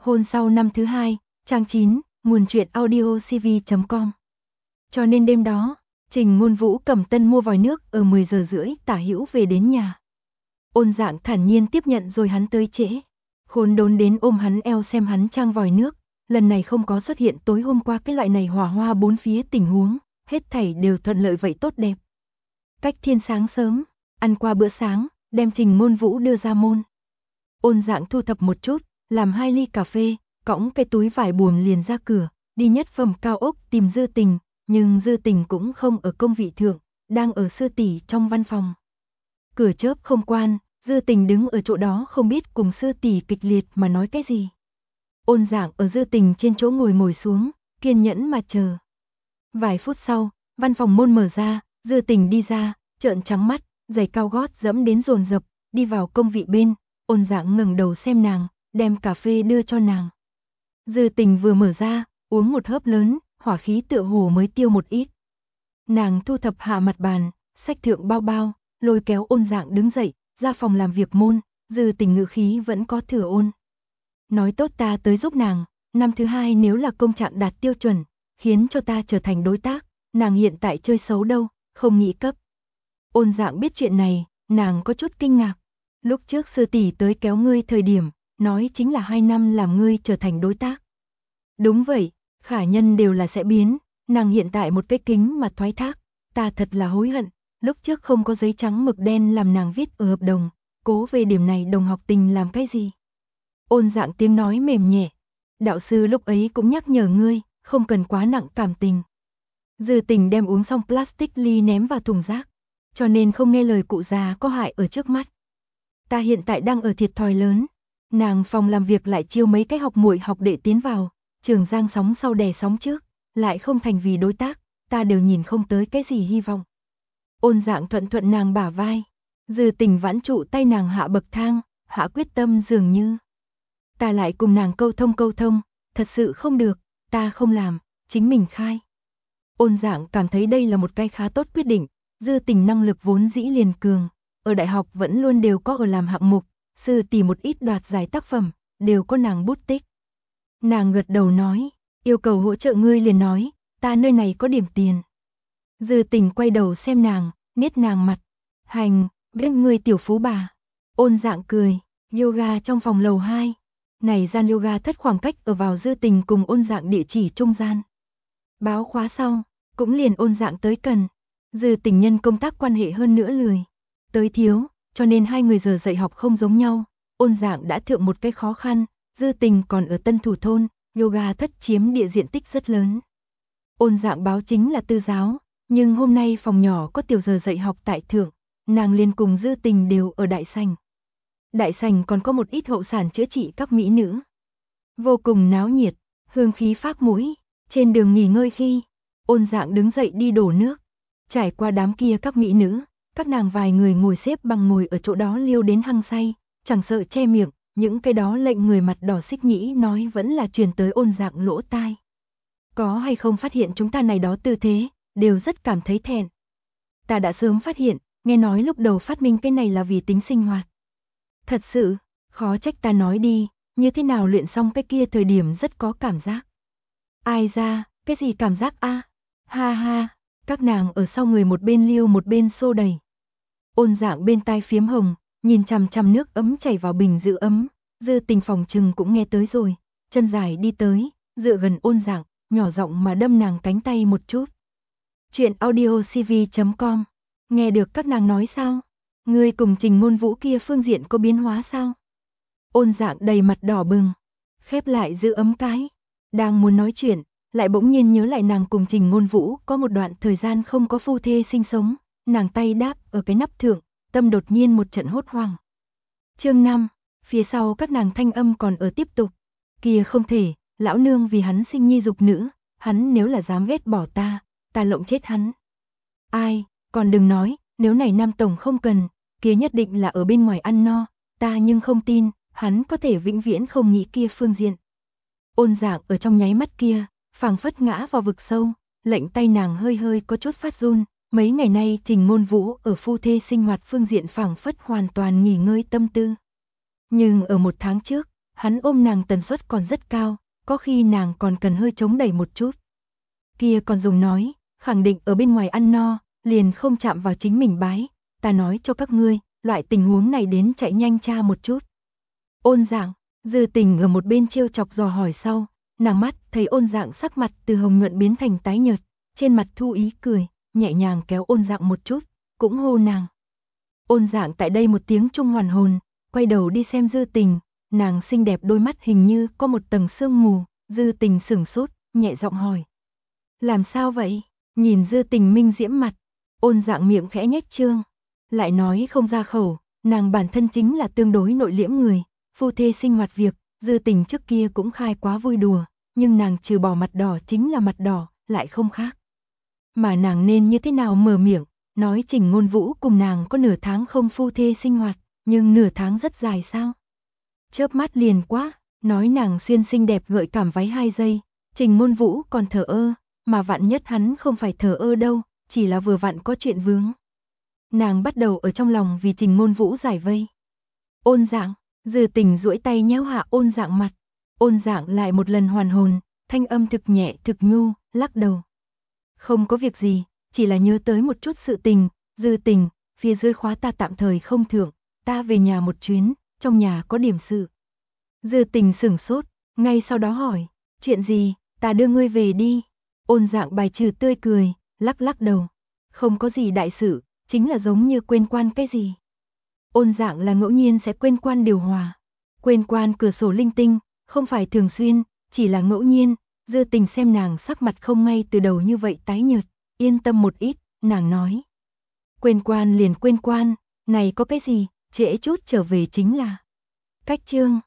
Hôn sau năm thứ 2, trang 9, nguồn truyện audiocv.com. Cho nên đêm đó, Trình Ngôn Vũ cầm tân mua vòi nước ở 10 giờ rưỡi tả hữu về đến nhà. Ôn Dạng thản nhiên tiếp nhận rồi hắn tới trễ. Khốn đốn đến ôm hắn eo xem hắn trang vòi nước, lần này không có xuất hiện tối hôm qua cái loại này hỏa hoa bốn phía tình huống, hết thảy đều thuận lợi vậy tốt đẹp. Cách thiên sáng sớm, ăn qua bữa sáng, đem Trình Ngôn Vũ đưa ra môn. Ôn Dạng thu thập một chút, làm 2 ly cà phê, cõng cái túi vải buồm liền ra cửa, đi nhất phẩm cao ốc tìm Dư Tình, nhưng Dư Tình cũng không ở công vị thượng, đang ở sư tỷ trong văn phòng. Cửa chớp không quan, Dư Tình đứng ở chỗ đó không biết cùng sư tỷ kịch liệt mà nói cái gì. Ôn Dạng ở Dư Tình trên chỗ ngồi xuống, kiên nhẫn mà chờ. Vài phút sau, văn phòng môn mở ra, Dư Tình đi ra, trợn trắng mắt, giày cao gót dẫm đến dồn dập, đi vào công vị bên. Ôn Dạng ngẩng đầu xem nàng, đem cà phê đưa cho nàng. Dư Tình vừa mở ra, uống một hớp lớn, hỏa khí tựa hồ mới tiêu một ít. Nàng thu thập hạ mặt bàn, xách thượng bao bao, lôi kéo Ôn Dạng đứng dậy, ra phòng làm việc môn. Dư Tình ngữ khí vẫn có thừa ôn. Nói tốt ta tới giúp nàng, năm thứ 2 nếu là công trạng đạt tiêu chuẩn, khiến cho ta trở thành đối tác, nàng hiện tại chơi xấu đâu, không nghĩ cấp. Ôn Dạng biết chuyện này, nàng có chút kinh ngạc. Lúc trước sư tỷ tới kéo ngươi thời điểm, nói chính là 2 năm làm ngươi trở thành đối tác. Đúng vậy, khả nhân đều là sẽ biến, nàng hiện tại một cái kính mà thoái thác, ta thật là hối hận, lúc trước không có giấy trắng mực đen làm nàng viết ở hợp đồng, cố về điểm này đồng học tình làm cái gì. Ôn Dạng tiếng nói mềm nhẹ, đạo sư lúc ấy cũng nhắc nhở ngươi, không cần quá nặng cảm tình. Dư Tình đem uống xong plastic ly ném vào thùng rác, cho nên không nghe lời cụ già có hại ở trước mắt. Ta hiện tại đang ở thiệt thòi lớn, nàng phòng làm việc lại chiêu mấy cái học muội học đệ tiến vào, Trường Giang sóng sau đè sóng trước, lại không thành vì đối tác, ta đều nhìn không tới cái gì hy vọng. Ôn Dạng thuận thuận nàng bả vai, Dư Tình vãn trụ tay nàng hạ bậc thang, hạ quyết tâm dường như. Ta lại cùng nàng câu thông, thật sự không được, ta không làm, chính mình khai. Ôn Dạng cảm thấy đây là một cái khá tốt quyết định, Dư Tình năng lực vốn dĩ liền cường, ở đại học vẫn luôn đều có ở làm hạng mục, sư tỷ một ít đoạt giải tác phẩm, đều có nàng bút tích. Nàng gật đầu nói, yêu cầu hỗ trợ ngươi liền nói, ta nơi này có điểm tiền. Dư Tình quay đầu xem nàng, niết nàng mặt, hành, biết ngươi tiểu phú bà. Ôn Dạng cười, yoga trong phòng lầu 2. Này gian yoga thất khoảng cách ở vào Dư Tình cùng Ôn Dạng địa chỉ trung gian. Báo khóa sau, cũng liền Ôn Dạng tới cần. Dư Tình nhân công tác quan hệ hơn nữa lười tới thiếu, cho nên hai người giờ dạy học không giống nhau. Ôn Dạng đã thượng một cái khó khăn, Dư Tình còn ở Tân Thủ thôn, yoga thất chiếm địa diện tích rất lớn. Ôn Dạng báo chính là tư giáo, nhưng hôm nay phòng nhỏ có tiểu giờ dạy học tại thượng, nàng liền cùng Dư Tình đều ở đại sảnh. Đại sảnh còn có một ít hậu sản chữa trị các mỹ nữ. Vô cùng náo nhiệt, hương khí phác mũi. Trên đường nghỉ ngơi khi, Ôn Dạng đứng dậy đi đổ nước. Trải qua đám kia các mỹ nữ, các nàng vài người ngồi xếp bằng ngồi ở chỗ đó liêu đến hăng say, chẳng sợ che miệng, những cái đó lệnh người mặt đỏ xích nhĩ nói vẫn là truyền tới Ôn Dạng lỗ tai. Có hay không phát hiện chúng ta này đó tư thế, đều rất cảm thấy thẹn. Ta đã sớm phát hiện, nghe nói lúc đầu phát minh cái này là vì tính sinh hoạt. Thật sự, khó trách ta nói đi, như thế nào luyện xong cái kia thời điểm rất có cảm giác. Ai ra, cái gì cảm giác a? Ha ha, các nàng ở sau người một bên liêu một bên xô đẩy. Ôn Dạng bên tai phiếm hồng, nhìn chằm chằm nước ấm chảy vào bình giữ ấm, Dư Tình phòng trừng cũng nghe tới rồi, chân dài đi tới, dựa gần Ôn Dạng, nhỏ giọng mà đâm nàng cánh tay một chút. Chuyện audiocv.com, nghe được các nàng nói sao? Ngươi cùng Trình Ngôn Vũ kia phương diện có biến hóa sao? Ôn Dạng đầy mặt đỏ bừng, khép lại giữ ấm cái, đang muốn nói chuyện, lại bỗng nhiên nhớ lại nàng cùng Trình Ngôn Vũ có một đoạn thời gian không có phu thê sinh sống, nàng tay đáp ở cái nắp thượng, tâm đột nhiên một trận hốt hoảng. Chương 5, phía sau các nàng thanh âm còn ở tiếp tục, kia không thể, lão nương vì hắn sinh nhi dục nữ, hắn nếu là dám ghét bỏ ta, ta lộng chết hắn. Ai, còn đừng nói, nếu này Nam Tổng không cần, kia nhất định là ở bên ngoài ăn no, ta nhưng không tin, hắn có thể vĩnh viễn không nghĩ kia phương diện. Ôn Dạng ở trong nháy mắt kia, phảng phất ngã vào vực sâu, lệnh tay nàng hơi hơi có chút phát run, mấy ngày nay Trình Ngôn Vũ ở phu thê sinh hoạt phương diện phảng phất hoàn toàn nghỉ ngơi tâm tư. Nhưng ở một tháng trước, hắn ôm nàng tần suất còn rất cao, có khi nàng còn cần hơi chống đẩy một chút. Kia còn dùng nói, khẳng định ở bên ngoài ăn no, liền không chạm vào chính mình bái, ta nói cho các ngươi, loại tình huống này đến chạy nhanh tra một chút. Ôn Dạng, Dư Tình ở một bên trêu chọc dò hỏi sau, nàng mắt thấy Ôn Dạng sắc mặt từ hồng nhuận biến thành tái nhợt, trên mặt thu ý cười, nhẹ nhàng kéo Ôn Dạng một chút, cũng hô nàng. Ôn Dạng tại đây một tiếng trung hoàn hồn, quay đầu đi xem Dư Tình, nàng xinh đẹp đôi mắt hình như có một tầng sương mù, Dư Tình sửng sốt, nhẹ giọng hỏi. Làm sao vậy? Nhìn Dư Tình minh diễm mặt, Ôn Dạng miệng khẽ nhếch trương, lại nói không ra khẩu, nàng bản thân chính là tương đối nội liễm người, phu thê sinh hoạt việc, Dư Tình trước kia cũng khai quá vui đùa, nhưng nàng trừ bỏ mặt đỏ chính là mặt đỏ, lại không khác. Mà nàng nên như thế nào mở miệng, nói Trình Ngôn Vũ cùng nàng có nửa tháng không phu thê sinh hoạt, nhưng nửa tháng rất dài sao? Chớp mắt liền quá, nói nàng xuyên xinh đẹp gợi cảm váy 2 giây, Trình Ngôn Vũ còn thờ ơ, mà vạn nhất hắn không phải thờ ơ đâu, chỉ là vừa vặn có chuyện vướng. Nàng bắt đầu ở trong lòng vì Trình Ngôn Vũ giải vây. Ôn Dạng, Dư Tình duỗi tay nhéo hạ Ôn Dạng mặt, Ôn Dạng lại một lần hoàn hồn, thanh âm thực nhẹ thực nhu, lắc đầu. Không có việc gì, chỉ là nhớ tới một chút sự tình, Dư Tình, phía dưới khóa ta tạm thời không thượng, ta về nhà một chuyến, trong nhà có điểm sự. Dư Tình sửng sốt, ngay sau đó hỏi, chuyện gì, ta đưa ngươi về đi. Ôn Dạng bài trừ tươi cười, lắc lắc đầu, không có gì đại sự, chính là giống như quên quan cái gì. Ôn Dạng là ngẫu nhiên sẽ quên quan điều hòa, quên quan cửa sổ linh tinh, không phải thường xuyên, chỉ là ngẫu nhiên. Dư Tình xem nàng sắc mặt không ngay từ đầu như vậy tái nhợt, yên tâm một ít, nàng nói. Quên quan liền quên quan, này có cái gì, trễ chút trở về chính là. Cách chương